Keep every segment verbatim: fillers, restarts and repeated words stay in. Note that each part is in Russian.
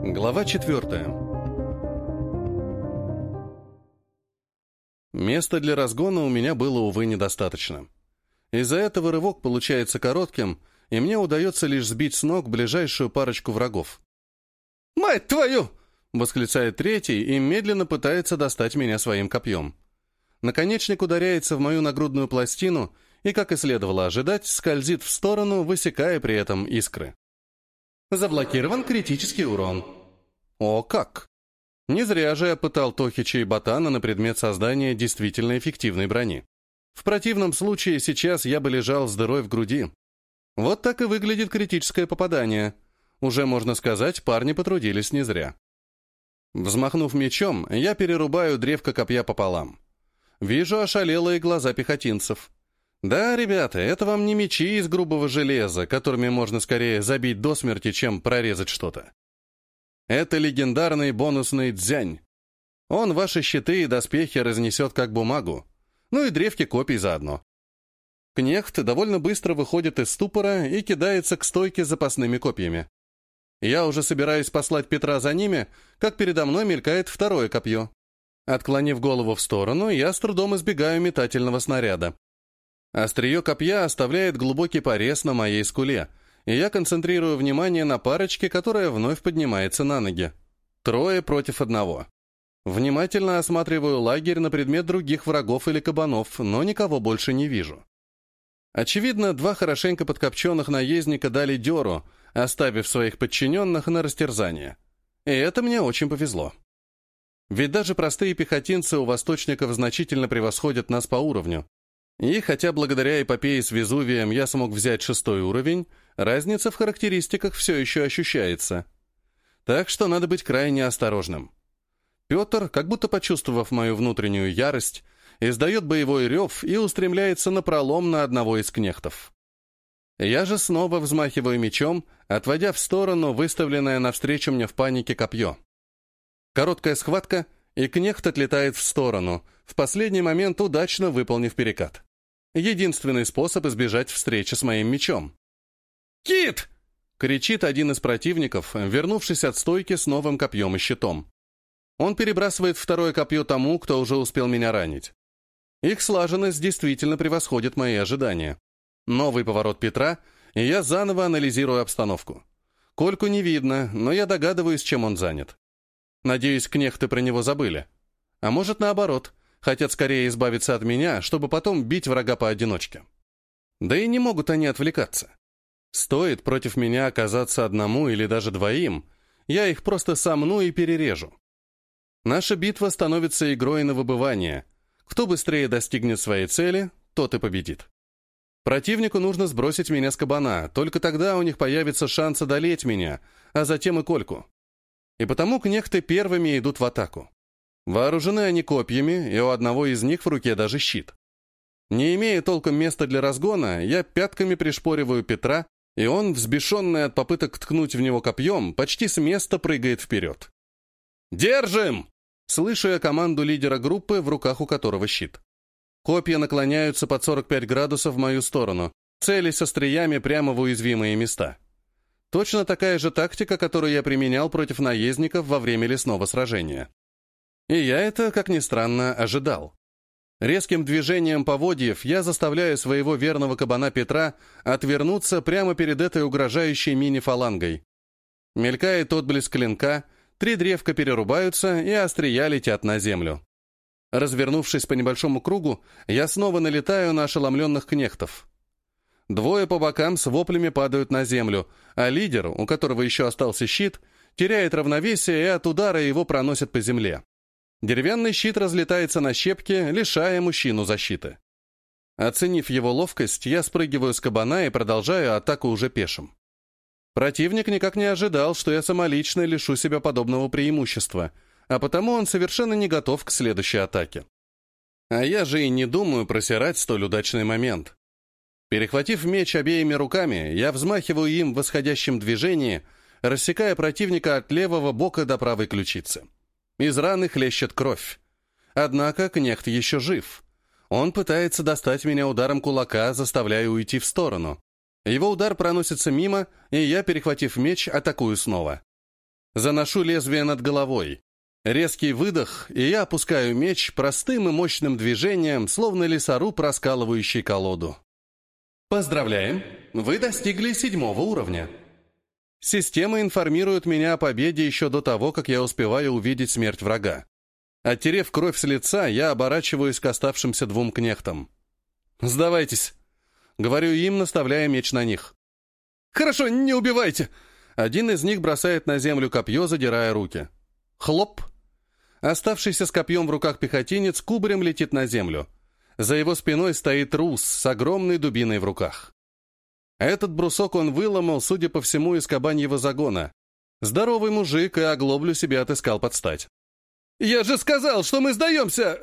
Глава четвертая. Места для разгона у меня было, увы, недостаточно. Из-за этого рывок получается коротким, и мне удается лишь сбить с ног ближайшую парочку врагов. «Мать твою!» — восклицает третий и медленно пытается достать меня своим копьем. Наконечник ударяется в мою нагрудную пластину и, как и следовало ожидать, скользит в сторону, высекая при этом искры. Заблокирован критический урон. О, как! Не зря же я пытал Тохича и Ботана на предмет создания действительно эффективной брони. В противном случае сейчас я бы лежал с дырой в груди. Вот так и выглядит критическое попадание. Уже, можно сказать, парни потрудились не зря. Взмахнув мечом, я перерубаю древко копья пополам. Вижу ошалелые глаза пехотинцев. Да, ребята, это вам не мечи из грубого железа, которыми можно скорее забить до смерти, чем прорезать что-то. Это легендарный бонусный дзянь. Он ваши щиты и доспехи разнесет как бумагу. Ну и древки копий заодно. Кнехт довольно быстро выходит из ступора и кидается к стойке с запасными копьями. Я уже собираюсь послать Петра за ними, как передо мной мелькает второе копье. Отклонив голову в сторону, я с трудом избегаю метательного снаряда. Острие копья оставляет глубокий порез на моей скуле, и я концентрирую внимание на парочке, которая вновь поднимается на ноги. Трое против одного. Внимательно осматриваю лагерь на предмет других врагов или кабанов, но никого больше не вижу. Очевидно, два хорошенько подкопченных наездника дали дёру, оставив своих подчиненных на растерзание. И это мне очень повезло. Ведь даже простые пехотинцы у восточников значительно превосходят нас по уровню. И хотя благодаря эпопее с Везувием я смог взять шестой уровень, разница в характеристиках все еще ощущается. Так что надо быть крайне осторожным. Петр, как будто почувствовав мою внутреннюю ярость, издает боевой рев и устремляется напролом на одного из кнехтов. Я же снова взмахиваю мечом, отводя в сторону выставленное навстречу мне в панике копье. Короткая схватка, и кнехт отлетает в сторону, в последний момент удачно выполнив перекат. Единственный способ избежать встречи с моим мечом. «Кит!» — кричит один из противников, вернувшись от стойки с новым копьем и щитом. Он перебрасывает второе копье тому, кто уже успел меня ранить. Их слаженность действительно превосходит мои ожидания. Новый поворот Петра, и я заново анализирую обстановку. Кольку не видно, но я догадываюсь, чем он занят. Надеюсь, кнехты про него забыли. А может, наоборот, хотят скорее избавиться от меня, чтобы потом бить врага поодиночке. Да и не могут они отвлекаться. Стоит против меня оказаться одному или даже двоим, я их просто сомну и перережу. Наша битва становится игрой на выбывание. Кто быстрее достигнет своей цели, тот и победит. Противнику нужно сбросить меня с кабана, только тогда у них появится шанс одолеть меня, а затем и Кольку. И потому кнехты первыми идут в атаку. Вооружены они копьями, и у одного из них в руке даже щит. Не имея толком места для разгона, я пятками пришпориваю Петра, и он, взбешенный от попыток ткнуть в него копьем, почти с места прыгает вперед. «Держим!» — слышу я команду лидера группы, в руках у которого щит. Копья наклоняются под сорок пять градусов в мою сторону, целясь остриями прямо в уязвимые места. Точно такая же тактика, которую я применял против наездников во время лесного сражения. И я это, как ни странно, ожидал. Резким движением поводьев я заставляю своего верного кабана Петра отвернуться прямо перед этой угрожающей мини-фалангой. Мелькает отблеск клинка, три древка перерубаются, и острия летят на землю. Развернувшись по небольшому кругу, я снова налетаю на ошеломленных кнехтов. Двое по бокам с воплями падают на землю, а лидер, у которого еще остался щит, теряет равновесие, и от удара его проносят по земле. Деревянный щит разлетается на щепки, лишая мужчину защиты. Оценив его ловкость, я спрыгиваю с кабана и продолжаю атаку уже пешим. Противник никак не ожидал, что я самолично лишу себя подобного преимущества, а потому он совершенно не готов к следующей атаке. А я же и не думаю просирать столь удачный момент. Перехватив меч обеими руками, я взмахиваю им в восходящем движении, рассекая противника от левого бока до правой ключицы. Из раны хлещет кровь. Однако кнехт еще жив. Он пытается достать меня ударом кулака, заставляя уйти в сторону. Его удар проносится мимо, и я, перехватив меч, атакую снова. Заношу лезвие над головой. Резкий выдох, и я опускаю меч простым и мощным движением, словно лесоруб, раскалывающий колоду. Поздравляем! Вы достигли седьмого уровня. Система информирует меня о победе еще до того, как я успеваю увидеть смерть врага. Оттерев кровь с лица, я оборачиваюсь к оставшимся двум кнехтам. «Сдавайтесь!» — говорю им, наставляя меч на них. «Хорошо, не убивайте!» Один из них бросает на землю копье, задирая руки. Хлоп! Оставшийся с копьем в руках пехотинец кубарем летит на землю. За его спиной стоит Рус с огромной дубиной в руках. Этот брусок он выломал, судя по всему, из кабаньего загона. Здоровый мужик и оглоблю себе отыскал под стать. «Я же сказал, что мы сдаемся!»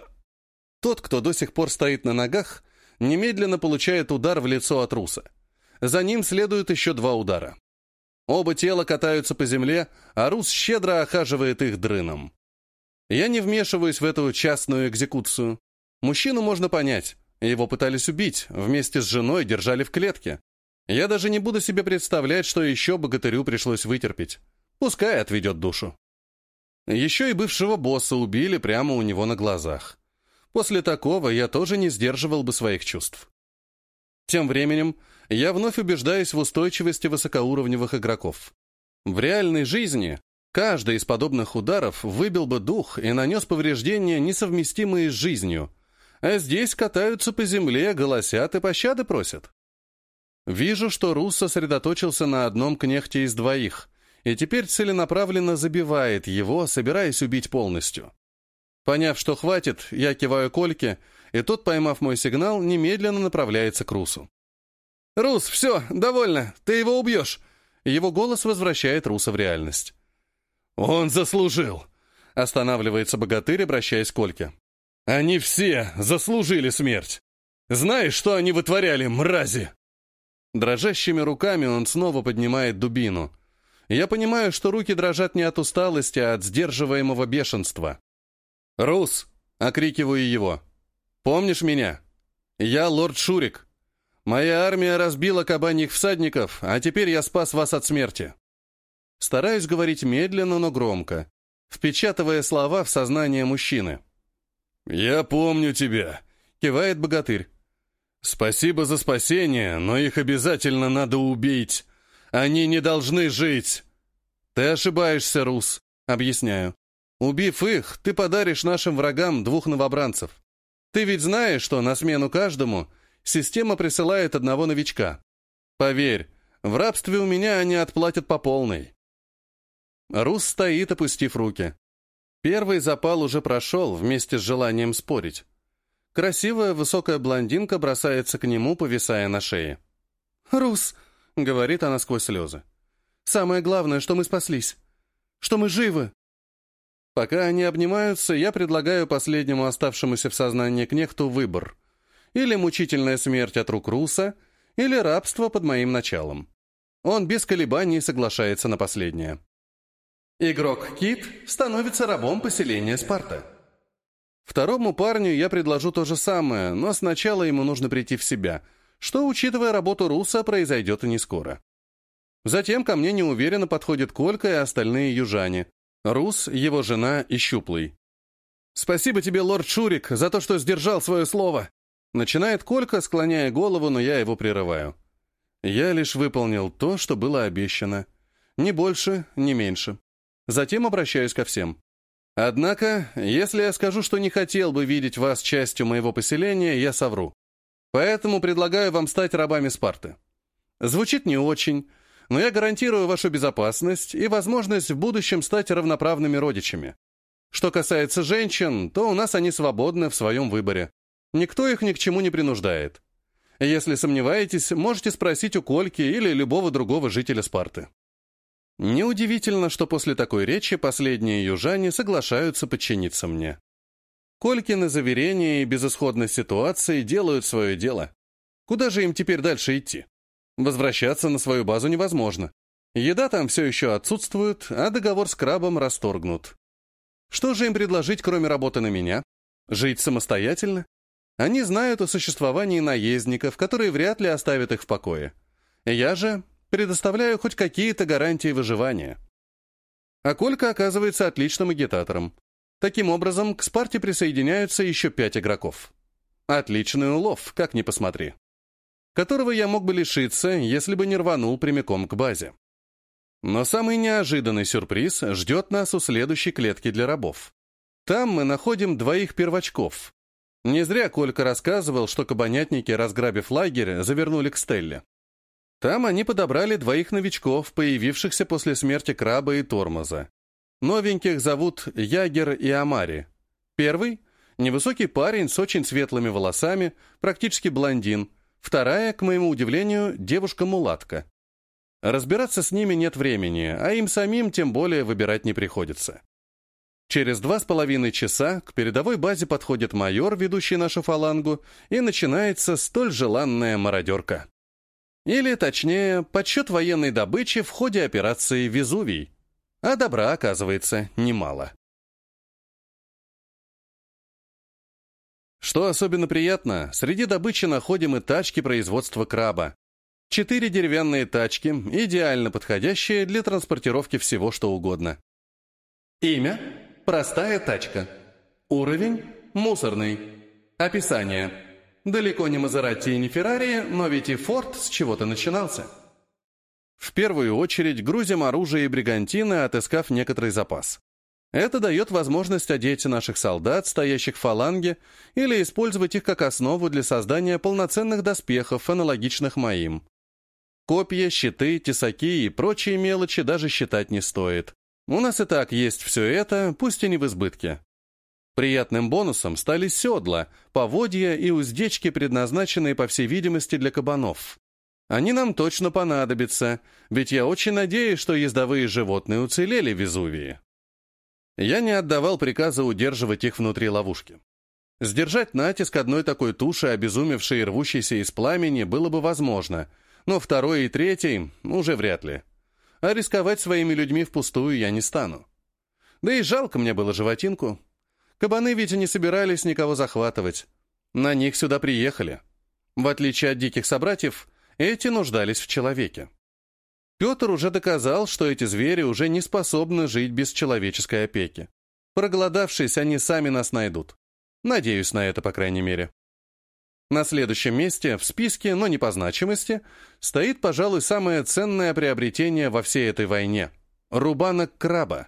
Тот, кто до сих пор стоит на ногах, немедленно получает удар в лицо от Руса. За ним следует еще два удара. Оба тела катаются по земле, а Рус щедро охаживает их дрыном. Я не вмешиваюсь в эту частную экзекуцию. Мужчину можно понять. Его пытались убить, вместе с женой держали в клетке. Я даже не буду себе представлять, что еще богатырю пришлось вытерпеть. Пускай отведет душу. Еще и бывшего босса убили прямо у него на глазах. После такого я тоже не сдерживал бы своих чувств. Тем временем я вновь убеждаюсь в устойчивости высокоуровневых игроков. В реальной жизни каждый из подобных ударов выбил бы дух и нанес повреждения, несовместимые с жизнью, а здесь катаются по земле, голосят и пощады просят. Вижу, что Рус сосредоточился на одном кнехте из двоих, и теперь целенаправленно забивает его, собираясь убить полностью. Поняв, что хватит, я киваю Кольке, и тот, поймав мой сигнал, немедленно направляется к Русу. «Рус, все, довольно, ты его убьешь!» Его голос возвращает Руса в реальность. «Он заслужил!» — останавливается богатырь, обращаясь к Кольке. «Они все заслужили смерть! Знаешь, что они вытворяли, мрази?» Дрожащими руками он снова поднимает дубину. Я понимаю, что руки дрожат не от усталости, а от сдерживаемого бешенства. «Рус!» — окрикиваю его. «Помнишь меня? Я лорд Шурик. Моя армия разбила кабаньих всадников, а теперь я спас вас от смерти». Стараюсь говорить медленно, но громко, впечатывая слова в сознание мужчины. «Я помню тебя», — кивает богатырь. «Спасибо за спасение, но их обязательно надо убить. Они не должны жить». «Ты ошибаешься, Рус», — объясняю. «Убив их, ты подаришь нашим врагам двух новобранцев. Ты ведь знаешь, что на смену каждому система присылает одного новичка. Поверь, в рабстве у меня они отплатят по полной». Рус стоит, опустив руки. Первый запал уже прошел вместе с желанием спорить. Красивая высокая блондинка бросается к нему, повисая на шее. «Рус», — говорит она сквозь слезы, — «самое главное, что мы спаслись, что мы живы». Пока они обнимаются, я предлагаю последнему оставшемуся в сознании кнехту выбор. Или мучительная смерть от рук Руса, или рабство под моим началом. Он без колебаний соглашается на последнее. Игрок Кит становится рабом поселения Спарта. Второму парню я предложу то же самое, но сначала ему нужно прийти в себя, что, учитывая работу Руса, произойдет и не скоро. Затем ко мне неуверенно подходит Колька и остальные южане. Рус, его жена и Щуплый. «Спасибо тебе, лорд Шурик, за то, что сдержал свое слово!» Начинает Колька, склоняя голову, но я его прерываю. Я лишь выполнил то, что было обещано. Ни больше, ни меньше. Затем обращаюсь ко всем. Однако, если я скажу, что не хотел бы видеть вас частью моего поселения, я совру. Поэтому предлагаю вам стать рабами Спарты. Звучит не очень, но я гарантирую вашу безопасность и возможность в будущем стать равноправными родичами. Что касается женщин, то у нас они свободны в своем выборе. Никто их ни к чему не принуждает. Если сомневаетесь, можете спросить у Кольки или любого другого жителя Спарты. Неудивительно, что после такой речи последние южане соглашаются подчиниться мне. Колькины заверения и безысходность ситуации делают свое дело. Куда же им теперь дальше идти? Возвращаться на свою базу невозможно. Еда там все еще отсутствует, а договор с крабом расторгнут. Что же им предложить, кроме работы на меня? Жить самостоятельно? Они знают о существовании наездников, которые вряд ли оставят их в покое. Я же предоставляю хоть какие-то гарантии выживания. А Колька оказывается отличным агитатором. Таким образом, к Спарте присоединяются еще пять игроков. Отличный улов, как ни посмотри. Которого я мог бы лишиться, если бы не рванул прямиком к базе. Но самый неожиданный сюрприз ждет нас у следующей клетки для рабов. Там мы находим двоих первочков. Не зря Колька рассказывал, что кабанятники, разграбив лагерь, завернули к Стелле. Там они подобрали двоих новичков, появившихся после смерти Краба и Тормоза. Новеньких зовут Ягер и Амари. Первый — невысокий парень с очень светлыми волосами, практически блондин. Вторая, к моему удивлению, девушка-мулатка. Разбираться с ними нет времени, а им самим тем более выбирать не приходится. Через два с половиной часа к передовой базе подходит майор, ведущий нашу фалангу, и начинается столь желанная мародерка. Или, точнее, подсчет военной добычи в ходе операции «Везувий». А добра, оказывается, немало. Что особенно приятно, среди добычи находим и тачки производства краба. Четыре деревянные тачки, идеально подходящие для транспортировки всего, что угодно. Имя – простая тачка. Уровень – мусорный. Описание – далеко не Мазератти и не Феррари, но ведь и Форд с чего-то начинался. В первую очередь грузим оружие и бригантины, отыскав некоторый запас. Это дает возможность одеть наших солдат, стоящих в фаланге, или использовать их как основу для создания полноценных доспехов, аналогичных моим. Копья, щиты, тесаки и прочие мелочи даже считать не стоит. У нас и так есть все это, пусть и не в избытке. Приятным бонусом стали седла, поводья и уздечки, предназначенные, по всей видимости, для кабанов. Они нам точно понадобятся, ведь я очень надеюсь, что ездовые животные уцелели в Везувии. Я не отдавал приказа удерживать их внутри ловушки. Сдержать натиск одной такой туши, обезумевшей и рвущейся из пламени, было бы возможно, но второй и третий уже вряд ли. А рисковать своими людьми впустую я не стану. Да и жалко мне было животинку. Кабаны ведь и не собирались никого захватывать. На них сюда приехали. В отличие от диких собратьев, эти нуждались в человеке. Петр уже доказал, что эти звери уже не способны жить без человеческой опеки. Проголодавшись, они сами нас найдут. Надеюсь на это, по крайней мере. На следующем месте, в списке, но не по значимости, стоит, пожалуй, самое ценное приобретение во всей этой войне — рубанок краба.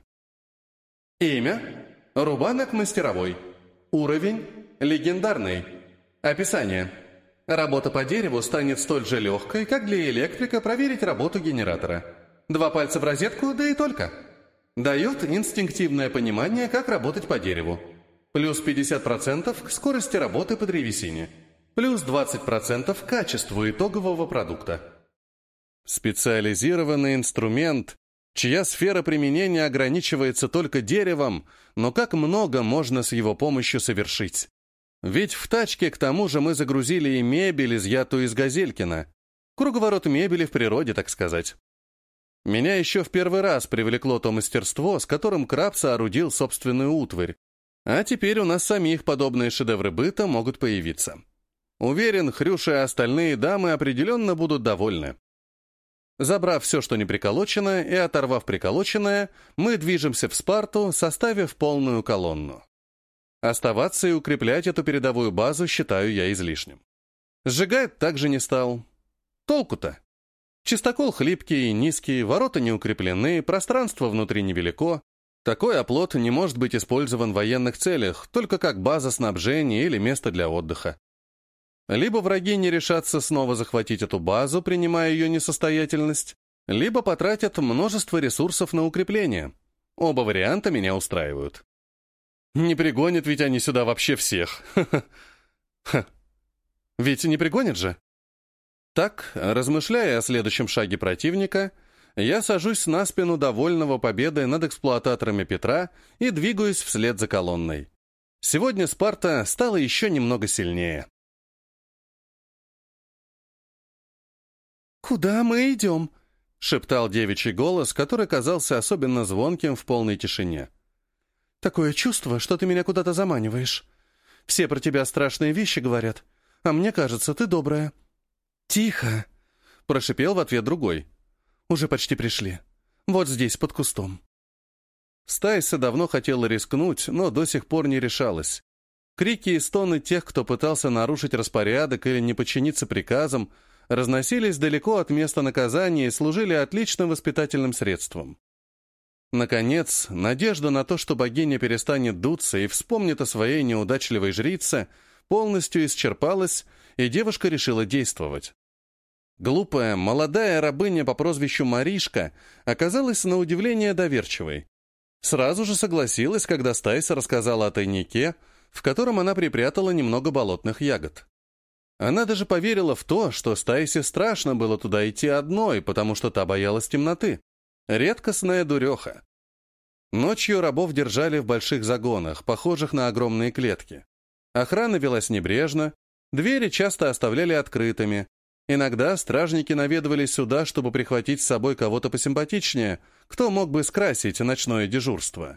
Имя — рубанок мастеровой. Уровень — легендарный. Описание — работа по дереву станет столь же легкой, как для электрика проверить работу генератора. Два пальца в розетку, да и только. Дает инстинктивное понимание, как работать по дереву. Плюс пятьдесят процентов к скорости работы по древесине. Плюс двадцать процентов к качеству итогового продукта. Специализированный инструмент, чья сфера применения ограничивается только деревом, но как много можно с его помощью совершить. Ведь в тачке, к тому же, мы загрузили и мебель, изъятую из Газелькина. Круговорот мебели в природе, так сказать. Меня еще в первый раз привлекло то мастерство, с которым краб соорудил собственную утварь. А теперь у нас самих подобные шедевры быта могут появиться. Уверен, Хрюша и остальные дамы определенно будут довольны. Забрав все, что не приколочено, и оторвав приколоченное, мы движемся в Спарту, составив полную колонну. Оставаться и укреплять эту передовую базу считаю я излишним. Сжигать также не стал. Толку-то? Чистокол хлипкий и низкий, ворота не укреплены, пространство внутри невелико. Такой оплот не может быть использован в военных целях, только как база снабжения или место для отдыха. Либо враги не решатся снова захватить эту базу, принимая ее несостоятельность, либо потратят множество ресурсов на укрепление. Оба варианта меня устраивают. Не пригонят ведь они сюда вообще всех. Ха. Ведь не пригонят же. Так, размышляя о следующем шаге противника, я сажусь на спину довольного победой над эксплуататорами Петра и двигаюсь вслед за колонной. Сегодня Спарта стала еще немного сильнее. «Куда мы идем?» — шептал девичий голос, который казался особенно звонким в полной тишине. «Такое чувство, что ты меня куда-то заманиваешь. Все про тебя страшные вещи говорят, а мне кажется, ты добрая». «Тихо!» — прошипел в ответ другой. «Уже почти пришли. Вот здесь, под кустом». Стайса давно хотела рискнуть, но до сих пор не решалась. Крики и стоны тех, кто пытался нарушить распорядок или не подчиниться приказам, разносились далеко от места наказания и служили отличным воспитательным средством. Наконец, надежда на то, что богиня перестанет дуться и вспомнит о своей неудачливой жрице, полностью исчерпалась, и девушка решила действовать. Глупая, молодая рабыня по прозвищу Маришка оказалась на удивление доверчивой. Сразу же согласилась, когда Стайса рассказала о тайнике, в котором она припрятала немного болотных ягод. Она даже поверила в то, что Стайсе страшно было туда идти одной, потому что та боялась темноты. Редкостная дуреха. Ночью рабов держали в больших загонах, похожих на огромные клетки. Охрана велась небрежно, двери часто оставляли открытыми. Иногда стражники наведывались сюда, чтобы прихватить с собой кого-то посимпатичнее, кто мог бы скрасить ночное дежурство.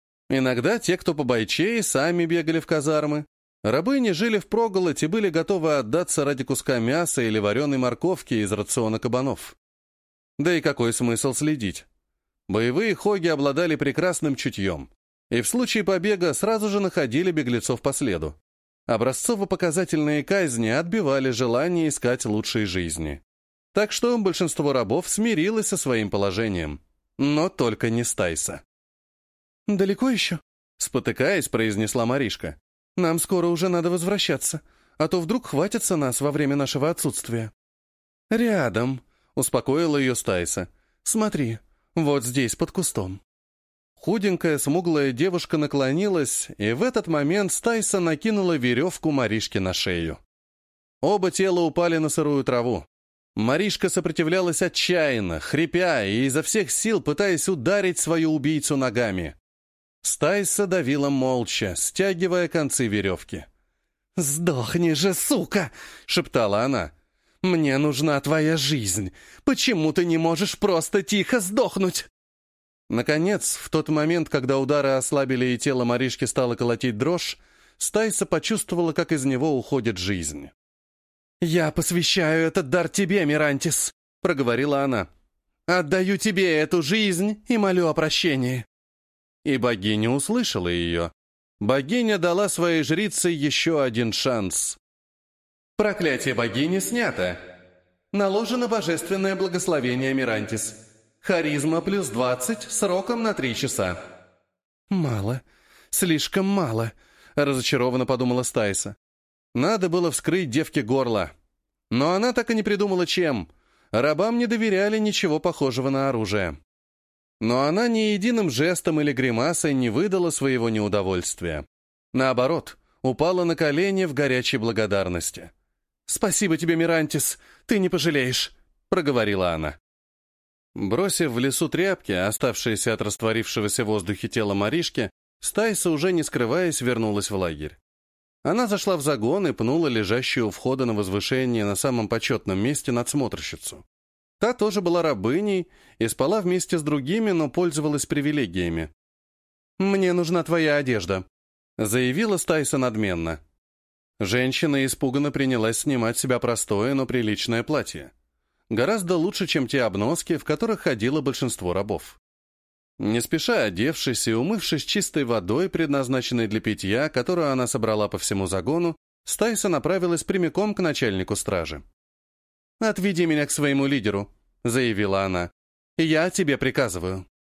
Иногда те, кто побойчее, сами бегали в казармы. Рабыни жили впроголодь и были готовы отдаться ради куска мяса или вареной морковки из рациона кабанов. Да и какой смысл следить? Боевые хоги обладали прекрасным чутьем, и в случае побега сразу же находили беглецов по следу. Образцово-показательные казни отбивали желание искать лучшей жизни. Так что большинство рабов смирилось со своим положением. Но только не Стайса. «Далеко еще?» — спотыкаясь, произнесла Маришка. «Нам скоро уже надо возвращаться, а то вдруг хватится нас во время нашего отсутствия». «Рядом», — успокоила ее Стайса. «Смотри, вот здесь, под кустом». Худенькая, смуглая девушка наклонилась, и в этот момент Стайса накинула веревку Маришке на шею. Оба тела упали на сырую траву. Маришка сопротивлялась отчаянно, хрипя и изо всех сил пытаясь ударить свою убийцу ногами. Стайса давила молча, стягивая концы веревки. «Сдохни же, сука!» — шептала она. «Мне нужна твоя жизнь. Почему ты не можешь просто тихо сдохнуть?» Наконец, в тот момент, когда удары ослабили и тело Маришки стало колотить дрожь, Стайса почувствовала, как из него уходит жизнь. «Я посвящаю этот дар тебе, Мирантис», — проговорила она. «Отдаю тебе эту жизнь и молю о прощении». И богиня услышала ее. Богиня дала своей жрице еще один шанс. «Проклятие богини снято. Наложено божественное благословение Мирантис. Харизма плюс двадцать, сроком на три часа». «Мало, слишком мало», — разочарованно подумала Стайса. Надо было вскрыть девке горло. Но она так и не придумала, чем. Рабам не доверяли ничего похожего на оружие. Но она ни единым жестом или гримасой не выдала своего неудовольствия. Наоборот, упала на колени в горячей благодарности. «Спасибо тебе, Мирантис, ты не пожалеешь», — проговорила она. Бросив в лесу тряпки, оставшиеся от растворившегося в воздухе тела Маришки, Стайса, уже не скрываясь, вернулась в лагерь. Она зашла в загон и пнула лежащую у входа на возвышение на самом почетном месте надсмотрщицу. Та тоже была рабыней и спала вместе с другими, но пользовалась привилегиями. «Мне нужна твоя одежда», — заявила Стайса надменно. Женщина испуганно принялась снимать с себя простое, но приличное платье. Гораздо лучше, чем те обноски, в которых ходило большинство рабов. Не спеша одевшись и умывшись чистой водой, предназначенной для питья, которую она собрала по всему загону, Стайса направилась прямиком к начальнику стражи. «Отведи меня к своему лидеру», — заявила она. «Я тебе приказываю».